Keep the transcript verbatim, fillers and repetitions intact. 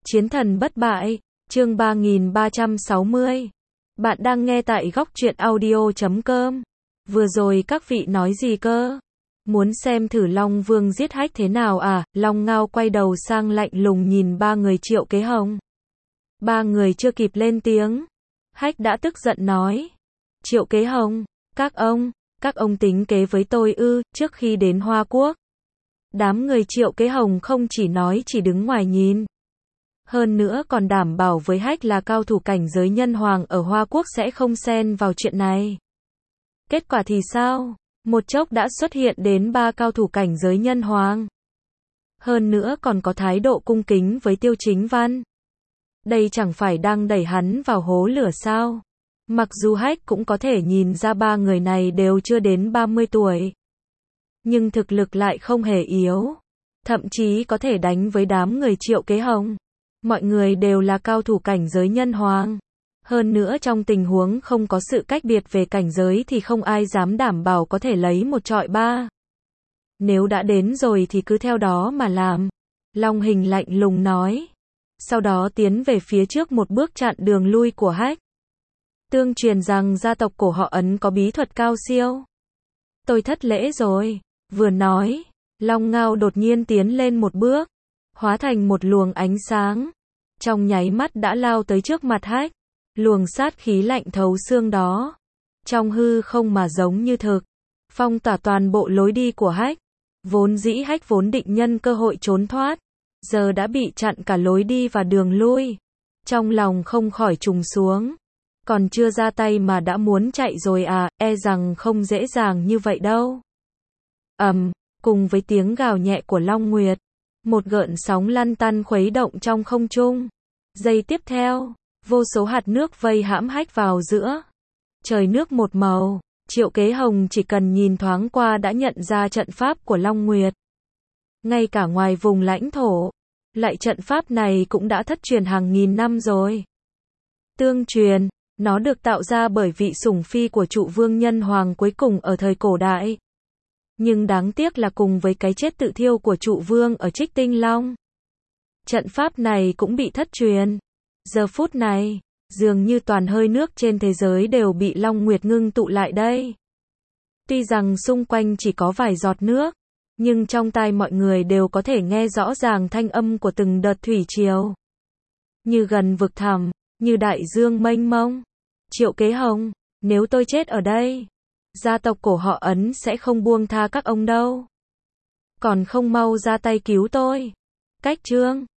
Chiến thần bất bại, chương ba nghìn ba trăm sáu mươi. Bạn đang nghe tại góc truyện audio chấm com. Vừa rồi các vị nói gì cơ? Muốn xem thử Long Vương giết Hách thế nào à? Long Ngao quay đầu sang lạnh lùng nhìn ba người Triệu Kế Hồng. Ba người chưa kịp lên tiếng, Hách đã tức giận nói. Triệu Kế Hồng, các ông, các ông tính kế với tôi ư? Trước khi đến Hoa Quốc, đám người Triệu Kế Hồng không chỉ nói chỉ đứng ngoài nhìn, hơn nữa còn đảm bảo với Hách là cao thủ cảnh giới nhân hoàng ở Hoa Quốc sẽ không xen vào chuyện này. Kết quả thì sao? Một chốc đã xuất hiện đến ba cao thủ cảnh giới nhân hoàng. Hơn nữa còn có thái độ cung kính với Tiêu Chính Văn. Đây chẳng phải đang đẩy hắn vào hố lửa sao? Mặc dù Hách cũng có thể nhìn ra ba người này đều chưa đến ba mươi tuổi, nhưng thực lực lại không hề yếu, thậm chí có thể đánh với đám người Triệu Kế Hồng. Mọi người đều là cao thủ cảnh giới nhân hoàng. Hơn nữa trong tình huống không có sự cách biệt về cảnh giới thì không ai dám đảm bảo có thể lấy một trọi ba. Nếu đã đến rồi thì cứ theo đó mà làm. Long Hình lạnh lùng nói. Sau đó tiến về phía trước một bước chặn đường lui của Hách. Tương truyền rằng gia tộc của họ Ấn có bí thuật cao siêu. Tôi thất lễ rồi. Vừa nói, Long Ngao đột nhiên tiến lên một bước, hóa thành một luồng ánh sáng, trong nháy mắt đã lao tới trước mặt Hách. Luồng sát khí lạnh thấu xương đó, trong hư không mà giống như thực, phong tỏa toàn bộ lối đi của Hách. Vốn dĩ Hách vốn định nhân cơ hội trốn thoát, giờ đã bị chặn cả lối đi và đường lui. Trong lòng không khỏi trùng xuống, còn chưa ra tay mà đã muốn chạy rồi à, e rằng không dễ dàng như vậy đâu. Ầm, um, cùng với tiếng gào nhẹ của Long Nguyệt, một gợn sóng lăn tăn khuấy động trong không trung. Giây tiếp theo, vô số hạt nước vây hãm Hách vào giữa. Trời nước một màu, Triệu Kế Hồng chỉ cần nhìn thoáng qua đã nhận ra trận pháp của Long Nguyệt. Ngay cả ngoài vùng lãnh thổ, lại trận pháp này cũng đã thất truyền hàng nghìn năm rồi. Tương truyền, nó được tạo ra bởi vị sủng phi của Trụ Vương Nhân Hoàng cuối cùng ở thời cổ đại. Nhưng đáng tiếc là cùng với cái chết tự thiêu của Trụ Vương ở Trích Tinh Long, trận pháp này cũng bị thất truyền. Giờ phút này, dường như toàn hơi nước trên thế giới đều bị Long Nguyệt ngưng tụ lại đây. Tuy rằng xung quanh chỉ có vài giọt nước, nhưng trong tai mọi người đều có thể nghe rõ ràng thanh âm của từng đợt thủy triều. Như gần vực thẳm, như đại dương mênh mông. Triệu Kế Hồng, nếu tôi chết ở đây, gia tộc của họ Ấn sẽ không buông tha các ông đâu. Còn không mau ra tay cứu tôi. Cách chương